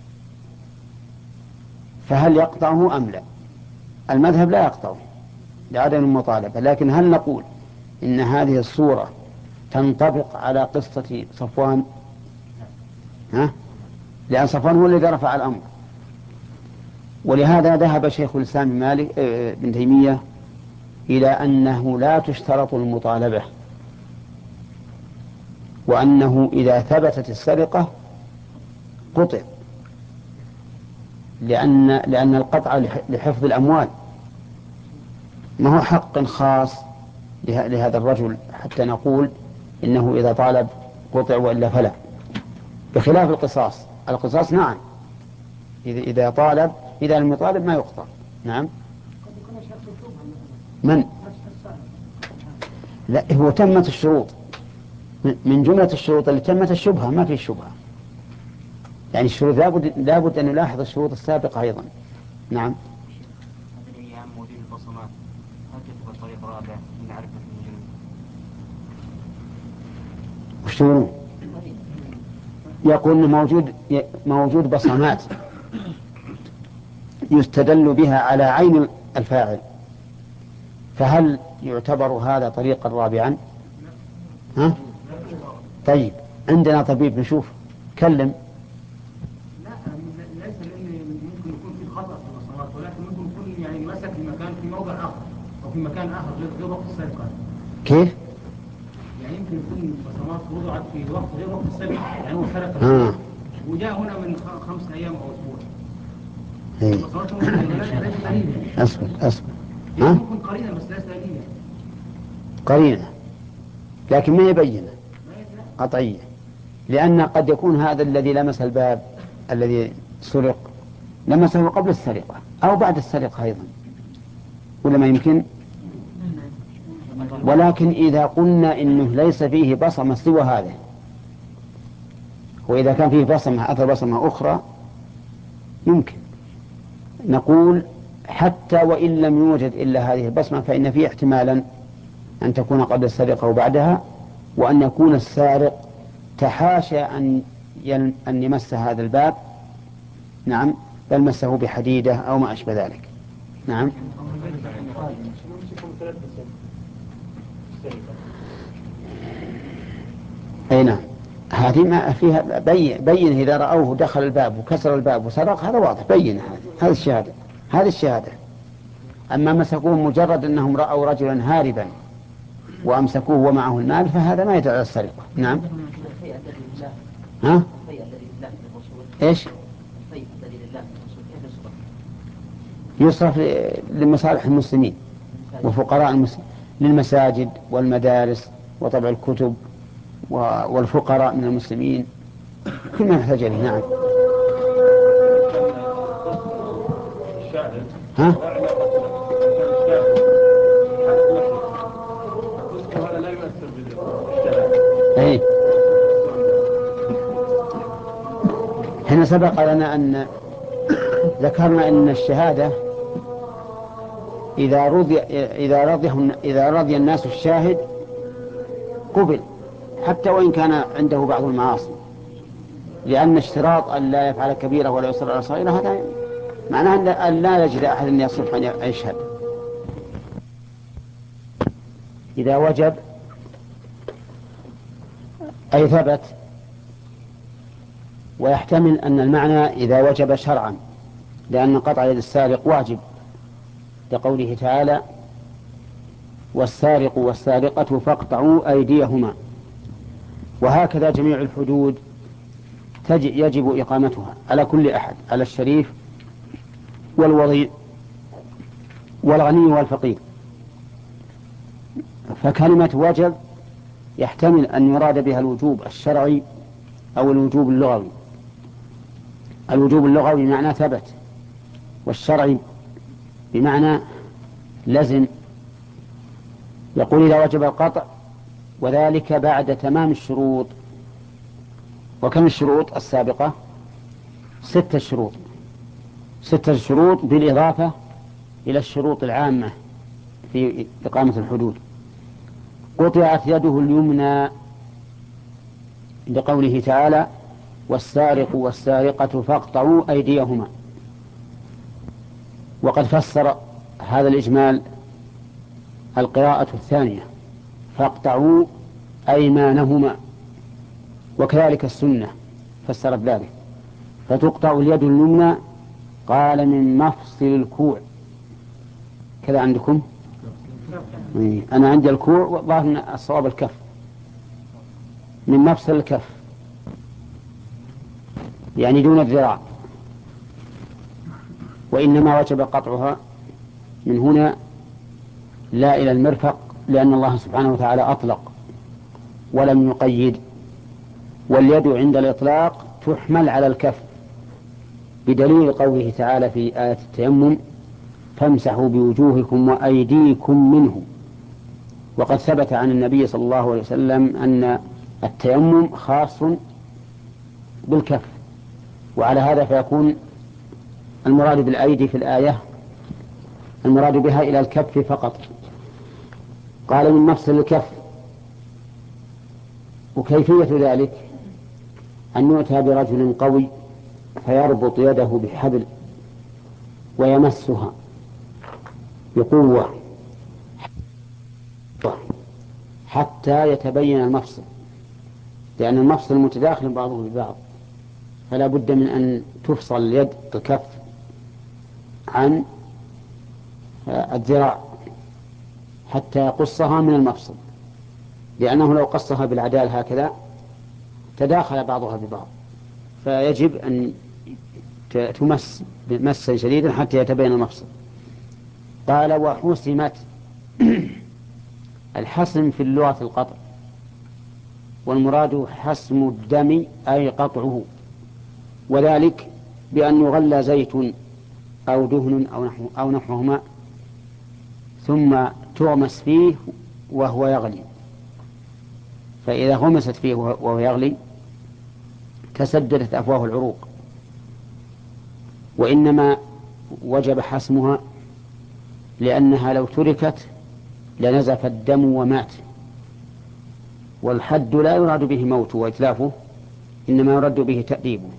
فهل يقطعه أم لا؟ المذهب لا يقطعه لعدم المطالبة، لكن هل نقول إن هذه الصورة تنطبق على قصة صفوان؟ ها؟ لأن صفوان هو الذي رفع الأمر، ولهذا ذهب شيخ الإسلام مالك بن تيمية إلى أنه لا تشترط المطالبة، وأنه إذا ثبتت السرقة قطع، لأن لأن القطع لحفظ الأموال ما هو حق خاص لهذا الرجل حتى نقول إنه إذا طالب قطع وإلا فلا، بخلاف القصاص. القصاص نعم إذا إذا طالب، إذا لم يطالب ما يقطع. نعم. من؟ لا، هو تمت الشروط، من جملة الشروط اللي تمت الشبهة، ما في شبهة، يعني الشروط لابد لابد أن نلاحظ الشروط السابقة أيضا. نعم. هذه الأيام موجود البصمات، هل تثبت طريق رابع نعرف من جنب؟ وش يقولون؟ يقول إنه موجود موجود بصمات يستدل بها على عين الفاعل، فهل يعتبر هذا طريقا رابعا؟ ها؟ طيب عندنا طبيب نشوف كلم. لا ليس، لأن ممكن يكون في خطأ في البصمات، ولكن ممكن يكون يعني مسك المكان في موضع آخر أو في مكان آخر غير وقت السرقة. كيف؟ يعني يمكن يكون البصمات وضعت في وقت غير وقت السرقة، يعني هو سرق آه. وجاء هنا من خمس أيام أو أسبوع. إيه. البصمات ممكن ليس دليلا. أصبر أصبر. ها؟ ها؟ ممكن قرينة بس ليس دليلا. قرينة لكن ما يبين قطعية، لأن قد يكون هذا الذي لمس الباب الذي سرق لمسه قبل السرقة أو بعد السرقة أيضا، ولا ما يمكن. ولكن إذا قلنا إنه ليس فيه بصمة سوى هذا، وإذا كان فيه بصمة أثر بصمة أخرى يمكن نقول حتى وإن لم يوجد إلا هذه البصمة فإن فيه احتمالا أن تكون قبل السرقة وبعدها، وأن يكون السارق تحاشى أن أن يمس هذا الباب. نعم، بل مسه بحديدة أو ما أشبه ذلك. نعم. أي نعم، هذه ما فيها بين, بين إذا رأوه دخل الباب وكسر الباب وسرق، هذا واضح بين هذا هذا الشهادة هذه الشهادة. أما مسكوه مجرد أنهم رأوا رجلا هاربا وأمسكوه ومعه المال فهذا ما يدعو على السرقة. نعم. ها؟ إيش؟ يصرف لمصالح المسلمين وفقراء المسلمين، للمساجد والمدارس وطبع الكتب والفقراء من المسلمين، كل ما يحتاج إليه. نعم. ها؟ أي. هنا سبق لنا أن ذكرنا أن الشهادة إذا رضي إذا رضي إذا رضي الناس الشاهد قبل حتى وإن كان عنده بعض المعاصي، لأن اشتراط أن لا يفعل كبيرة ولا يصر على صغيرة هذا معناه أن لا يجد أحد أن يصرف أن يشهد. إذا وجب أي ثبت، ويحتمل أن المعنى إذا وجب شرعا، لأن قطع يد السارق واجب لقوله تعالى والسارق والسارقة فاقطعوا أيديهما. وهكذا جميع الحدود يجب إقامتها على كل أحد، على الشريف والوضيع والغني والفقير. فكلمة وجب يحتمل أن يراد بها الوجوب الشرعي أو الوجوب اللغوي. الوجوب اللغوي بمعنى ثبت، والشرعي بمعنى لزم. يقول إذا وجب القطع وذلك بعد تمام الشروط. وكم الشروط السابقة؟ ستة شروط، ستة شروط بالإضافة إلى الشروط العامة في إقامة الحدود. قطعت يده اليمنى لقوله تعالى والسارق والسارقة فاقطعوا أيديهما. وقد فسر هذا الإجمال القراءة الثانية فاقطعوا أيمانهما، وكذلك السنة فسرت ذلك فتقطع اليد اليمنى قال من مفصل الكوع. كذا عندكم؟ أنا عندي الكوع وظاهر الصواب الكف، من مفصل الكف يعني دون الذراع. وإنما وجب قطعها من هنا لا إلى المرفق، لأن الله سبحانه وتعالى أطلق ولم يقيد. واليد عند الإطلاق تحمل على الكف بدليل قوله تعالى في آية التيمم فامسحوا بوجوهكم وأيديكم منه. وقد ثبت عن النبي صلى الله عليه وسلم أن التيمم خاص بالكف، وعلى هذا فيكون المراد بالأيدي في الآية المراد بها إلى الكف فقط. قال من مفصل الكف. وكيفية ذلك أن يؤتى برجل قوي فيربط يده بحبل ويمسها بقوة حتى يتبين المفصل، لأن المفصل متداخل بعضه ببعض، فلا بد من أن تفصل اليد الكف عن الذراع حتى يقصها من المفصل، لأنه لو قصها بالعدال هكذا تداخل بعضها ببعض، فيجب أن تمس مسا شديدا حتى يتبين المفصل. قال وحسمت. الحسم في اللغة القطع، والمراد حسم الدم أي قطعه، وذلك بأن يغلى زيت أو دهن أو نحو أو نحوهما ثم تغمس فيه وهو يغلي، فإذا غمست فيه وهو يغلي تسددت أفواه العروق. وإنما وجب حسمها لأنها لو تركت لنزف الدم ومات، والحد لا يراد به موت وإتلافه، إنما يراد به تأديبه.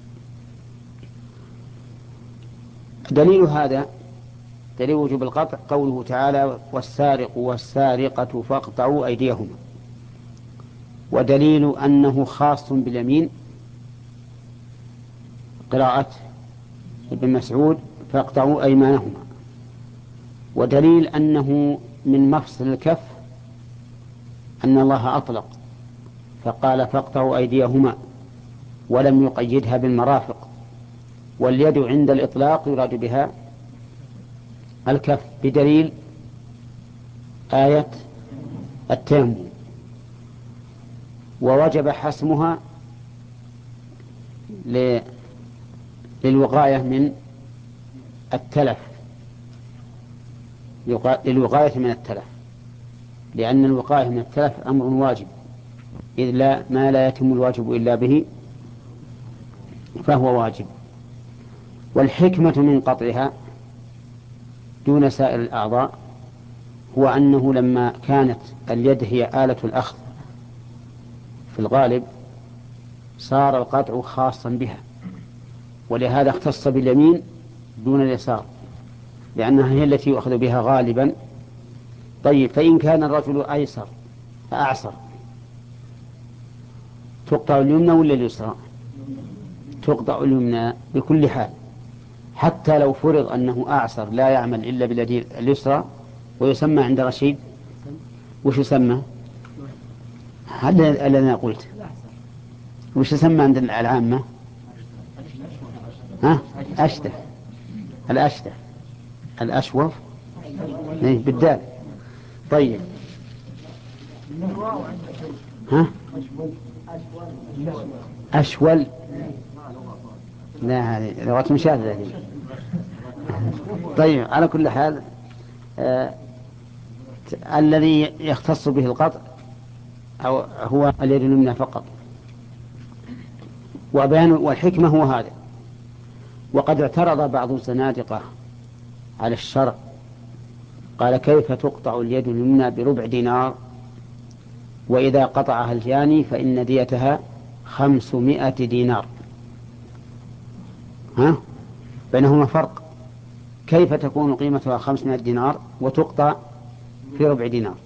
دليل هذا دليل وجوب القطع قوله تعالى والسارق والسارقة فاقطعوا أيديهما. ودليل أنه خاص باليمين قراءة ابن مسعود فاقطعوا أيمانهما. ودليل أنه من مفصل الكف أن الله أطلق فقال فاقطعوا أيديهما ولم يقيدها بالمرافق. واليد عند الإطلاق يراد بها الكف بدليل آية التيمم. ووجب حسمها للوقاية من التلف، للوقاية من التلف، لأن الوقاية من التلف أمر واجب، إذ لا ما لا يتم الواجب إلا به فهو واجب. والحكمة من قطعها دون سائر الأعضاء هو أنه لما كانت اليد هي آلة الأخذ في الغالب صار القطع خاصا بها، ولهذا اختص باليمين دون اليسار لأنها هي التي يؤخذ بها غالبا. طيب فإن كان الرجل أيسر فأعسر تقطع اليمنى ولا اليسرى؟ تقطع اليمنى بكل حال، حتى لو فرض أنه أعسر لا يعمل إلا باليد اليسرى ويسمى عند رشيد وش يسمى؟ هذا الذي أنا قلت. وش يسمى عند العامة؟ ها؟ أشتف. الأشتف الأشوف إيه بالدال. طيب ها؟ أشول. لا هذه لغة مشاذة. طيب على كل حال آه الذي يختص به القطع أو هو اليد اليمنى فقط. وبيان والحكمة هو هذا. وقد اعترض بعض الزنادقة على الشرع، قال كيف تقطع اليد اليمنى بربع دينار وإذا قطعها الجاني فإن ديتها خمسمائة دينار؟ ها؟ بينهما فرق. كيف تكون قيمتها خمسمائة دينار وتقطع في ربع دينار؟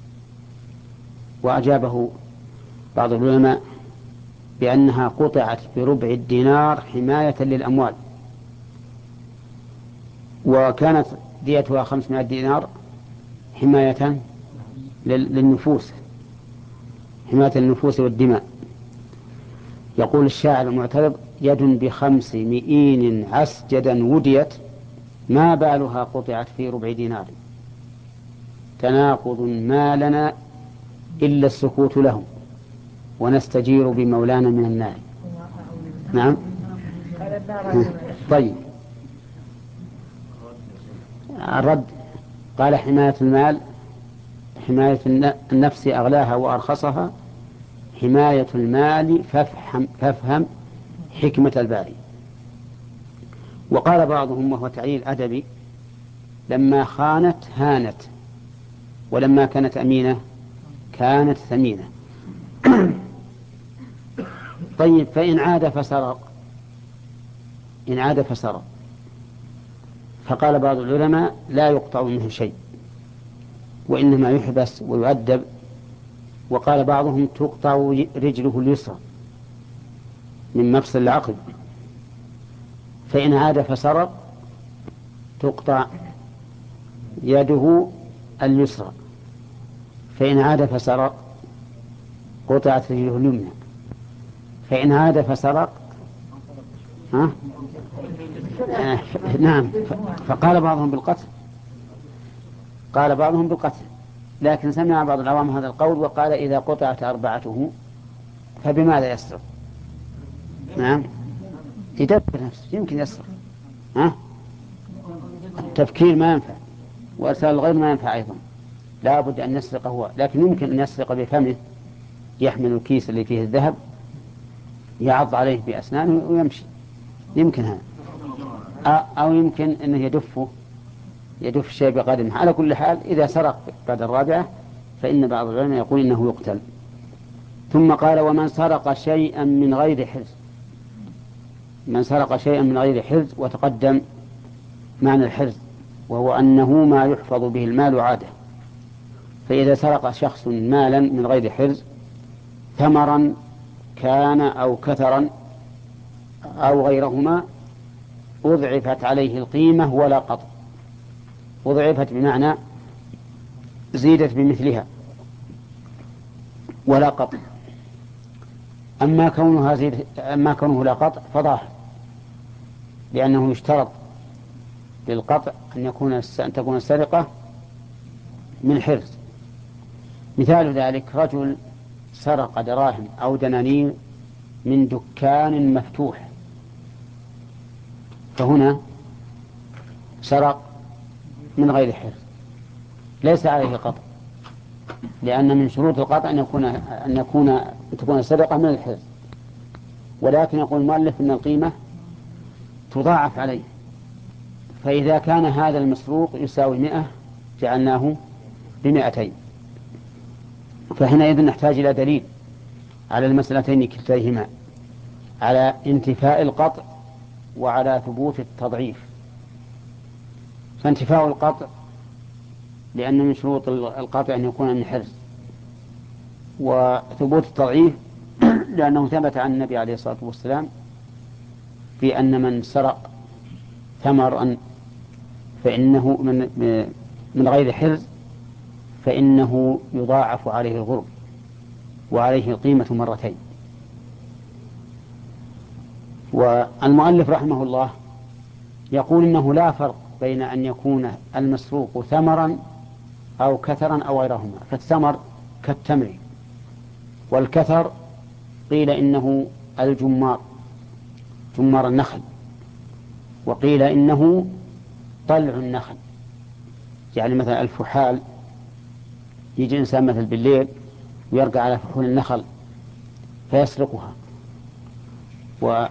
وأجابه بعض العلماء بأنها قطعت بربع الدينار حماية للأموال، وكانت ديتها خمسمائة دينار حماية للنفوس، حماية النفوس والدماء. يقول الشاعر المعترض يد بخمس مئين عسجدا وديت ما بالها قطعت في ربع دينار، تناقض ما لنا إلا السكوت له ونستجير بمولانا من النار. نعم. طيب الرد قال حماية المال حماية النفس أغلاها وأرخصها، حماية المال فافهم, فافهم حكمة الباري. وقال بعضهم وهو تعليل أدبي لما خانت هانت ولما كانت أمينة كانت ثمينة. طيب فإن عاد فسرق إن عاد فسرق فقال بعض العلماء لا يقطع منه شيء وإنما يحبس ويؤدب. وقال بعضهم تقطع رجله اليسرى من مفصل العقل. فإن عاد فسرق تقطع يده اليسرى، فإن عاد فسرق قطعت رجله اليمنى، فإن عاد فسرق ها؟ آه نعم. فقال بعضهم بالقتل قال بعضهم بالقتل لكن سمع بعض العوام هذا القول وقال إذا قطعت أربعته فبماذا يسرق؟ نعم يدبر نفسه يمكن يسرق. ها؟ التفكير ما ينفع وإرسال الغير ما ينفع أيضا، لا بد أن يسرق هو، لكن يمكن أن يسرق بفمه، يحمل الكيس اللي فيه الذهب يعض عليه بأسنانه ويمشي، يمكن هذا. أو يمكن أنه يدفه يدف الشيء بقدمه. على كل حال إذا سرق بعد الرابعة فإن بعض العلماء يقول إنه يقتل. ثم قال ومن سرق شيئا من غير حرز، من سرق شيئا من غير حرز، وتقدم معنى الحرز وهو أنه ما يحفظ به المال عادة. فإذا سرق شخص مالا من غير حرز ثمرا كان أو كثرا أو غيرهما أضعفت عليه القيمة ولا قطع. أضعفت بمعنى زيدت بمثلها ولا قطع. أما كونها زيد أما كونه لا قطع فضاح، لأنه يشترط للقطع أن يكون أن تكون السرقة من حرز. مثال ذلك رجل سرق دراهم أو دنانير من دكان مفتوح، فهنا سرق من غير حرز ليس عليه قطع، لأن من شروط القطع أن يكون أن يكون أن تكون السرقة من الحرز. ولكن يقول المؤلف أن القيمة تضاعف عليه، فإذا كان هذا المسروق يساوي مئة جعلناه بمئتين. فحينئذ نحتاج إلى دليل على المسألتين كلتيهما، على انتفاء القطع وعلى ثبوت التضعيف. فانتفاء القطع لأن من شروط القطع أن يكون من حرز، وثبوت التضعيف لأنه ثبت عن النبي عليه الصلاة والسلام في أن من سرق ثمرا فإنه من من غير حرز فإنه يضاعف عليه الغرم وعليه القيمة مرتين. والمؤلف رحمه الله يقول إنه لا فرق بين أن يكون المسروق ثمرا أو كثرا أو غيرهما، فالثمر كالتمر، والكثر قيل إنه الجمار جمار النخل، وقيل إنه طلع النخل، يعني مثلا الفحال، يجي إنسان مثل بالليل ويرقى على فحول النخل فيسرقها، و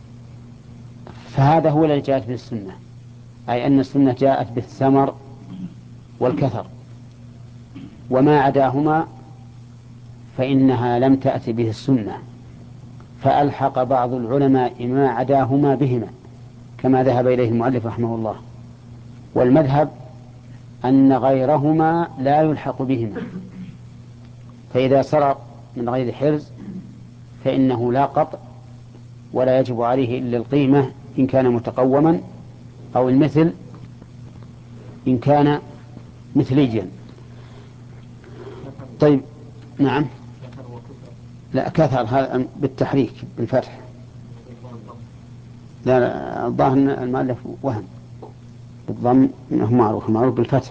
فهذا هو الذي جاءت به السنة، أي أن السنة جاءت بالثمر والكثر، وما عداهما فإنها لم تأتي به السنة، فألحق بعض العلماء ما عداهما بهما كما ذهب إليه المؤلف رحمه الله. والمذهب أن غيرهما لا يلحق بهما، فإذا سرق من غير حرز فإنه لا قطع ولا يجب عليه إلا القيمة إن كان متقوما، أو المثل إن كان مثليا. طيب نعم، لا كثر هذا بالتحريك بالفتح، لا, لا الظاهر المؤلف وهم بالضم، إنه معروف معروف بالفتح.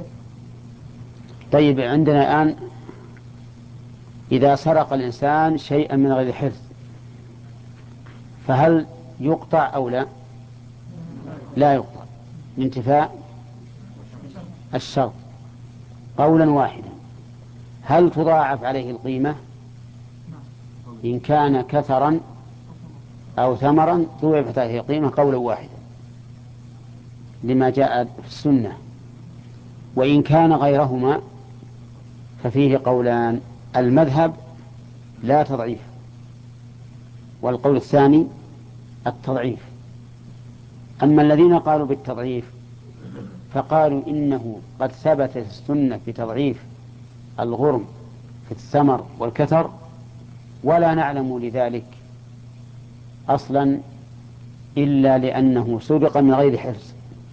طيب عندنا الآن إذا سرق الإنسان شيئا من غير حرز فهل يقطع أو لا؟ لا يقطع لانتفاء الشرط قولا واحدا. هل تضاعف عليه القيمة؟ إن كان كثرا أو ثمرا ضوعفت عليه القيمة قولا واحدا لما جاء في السنة، وإن كان غيرهما ففيه قولان: المذهب لا تضعيف، والقول الثاني التضعيف. أما الذين قالوا بالتضعيف فقالوا إنه قد ثبتت السنة بتضعيف الغرم في الثمر والكثر، ولا نعلم لذلك أصلا إلا لأنه سبق من غير حرز،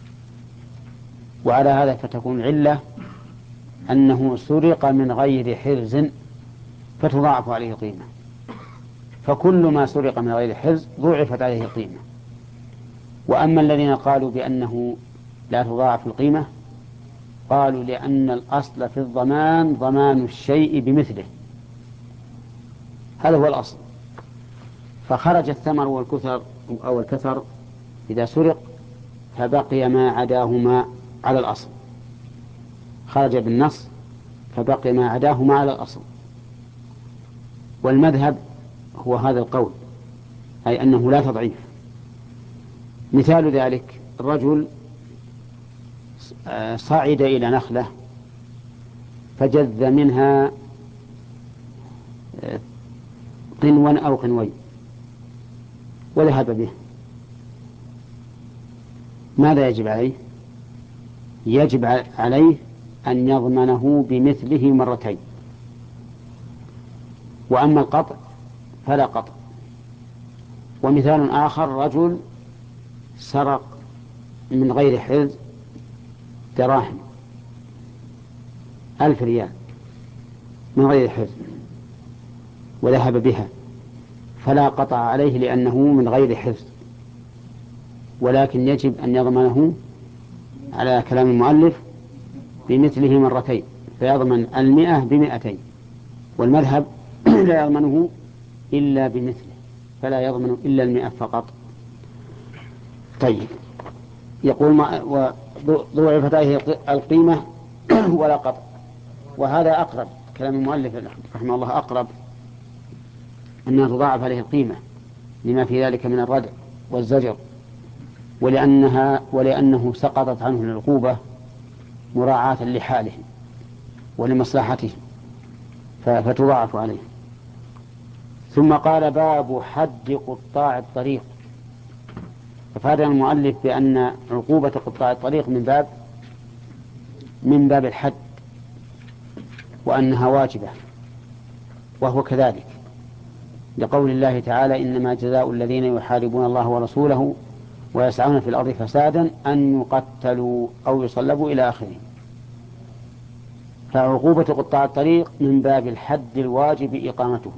وعلى هذا فتكون العلة أنه سرق من غير حرز فتضاعف عليه القيمة، فكل ما سرق من غير حرز ضوعفت عليه القيمة. وأما الذين قالوا بأنه لا تضاعف القيمة قالوا لأن الأصل في الضمان ضمان الشيء بمثله، هذا هو الأصل، فخرج الثمر والكثر أو الكثر إذا سرق فبقي ما عداهما على الأصل، خرج بالنص فبقي ما عداهما على الأصل. والمذهب هو هذا القول، أي أنه لا تضعيف. مثال ذلك: الرجل صعد إلى نخلة فجذ منها قنوا أو قنوين وذهب به، ماذا يجب عليه؟ يجب عليه أن يضمنه بمثله مرتين. وأما القطع فلا قطع. ومثال آخر: رجل سرق من غير حرز دراهم ألف ريال من غير حرز وذهب بها، فلا قطع عليه لأنه من غير حرز، ولكن يجب أن يضمنه على كلام المؤلف بمثله مرتين، فيضمن المئة بمئتين. والمذهب لا يضمنه إلا بمثله، فلا يضمن إلا المئة فقط. طيب، يقول ما وضوعفت عليه القيمة ولا قطع، وهذا أقرب، كلام المؤلف رحمه الله أقرب، أنها تضاعف عليه القيمة لما في ذلك من الردع والزجر، ولأنها ولأنه سقطت عنه العقوبة مراعاة لحاله ولمصلحته فتضاعف عليه. ثم قال: باب حد قطاع الطريق. ففادنا المؤلف بأن عقوبة قطاع الطريق من باب من باب الحد، وأنها واجبة، وهو كذلك لقول الله تعالى: إنما جزاء الذين يحاربون الله ورسوله ويسعون في الأرض فسادا أن يقتلوا أو يصلبوا إلى آخره. فعقوبة قطاع الطريق من باب الحد الواجب إقامته.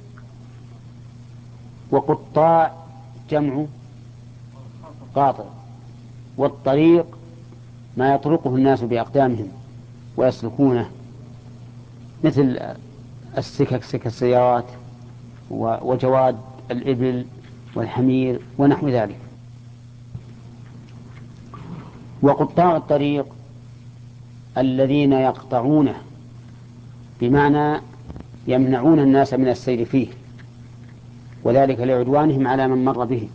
وقطاع جمع قاطع، والطريق ما يطرقه الناس بأقدامهم ويسلكونه، مثل السكك سكك السيارات وجواد الإبل والحمير ونحو ذلك. وقطاع الطريق الذين يقطعونه بمعنى يمنعون الناس من السير فيه، وذلك لعدوانهم على من مر به،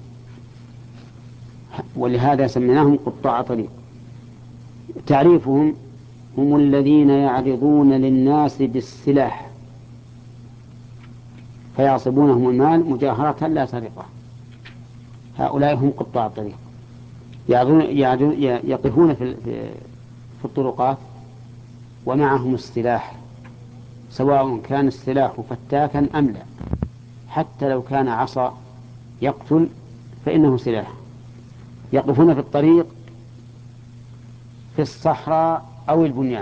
ولهذا سميناهم قطاع طريق. تعريفهم: هم الذين يعرضون للناس بالسلاح فيعصبونهم المال مجاهرة لا سرقة. هؤلاء هم قطاع الطريق، يقفون في في الطرقات ومعهم السلاح، سواء كان السلاح فتاكا أم لا، حتى لو كان عصا يقتل فإنه سلاح. يقفون في الطريق في الصحراء أو البنيان،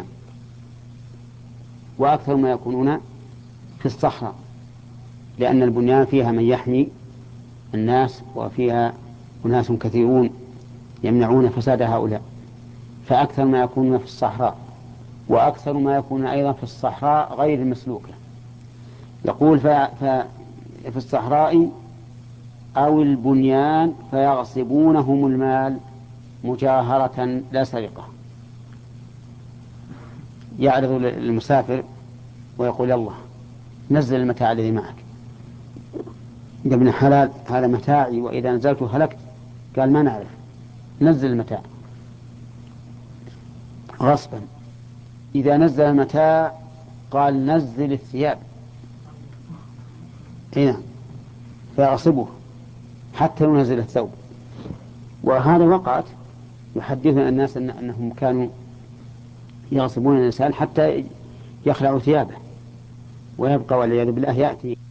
وأكثر ما يكونون في الصحراء، لأن البنيان فيها من يحمي الناس وفيها أناس كثيرون يمنعون فساد هؤلاء، فأكثر ما يكونون في الصحراء، وأكثر ما يكون أيضا في الصحراء غير المسلوكة. يقول في الصحراء أو البنيان فيغصبونهم المال مجاهرة لا سرقة. يعرض المسافر ويقول: يلا نزل المتاع الذي معك. يا ابن حلال هذا متاعي وإذا نزلت هلكت. قال: ما نعرف، نزل المتاع غصبا. إذا نزل المتاع قال: نزل الثياب. هنا فيغصبه حتى ينزل الثوب. وهذا وقعت يحدثنا الناس أن أنهم كانوا يغصبون الإنسان حتى يخلعوا ثيابه ويبقى والعياذ بالله يأتي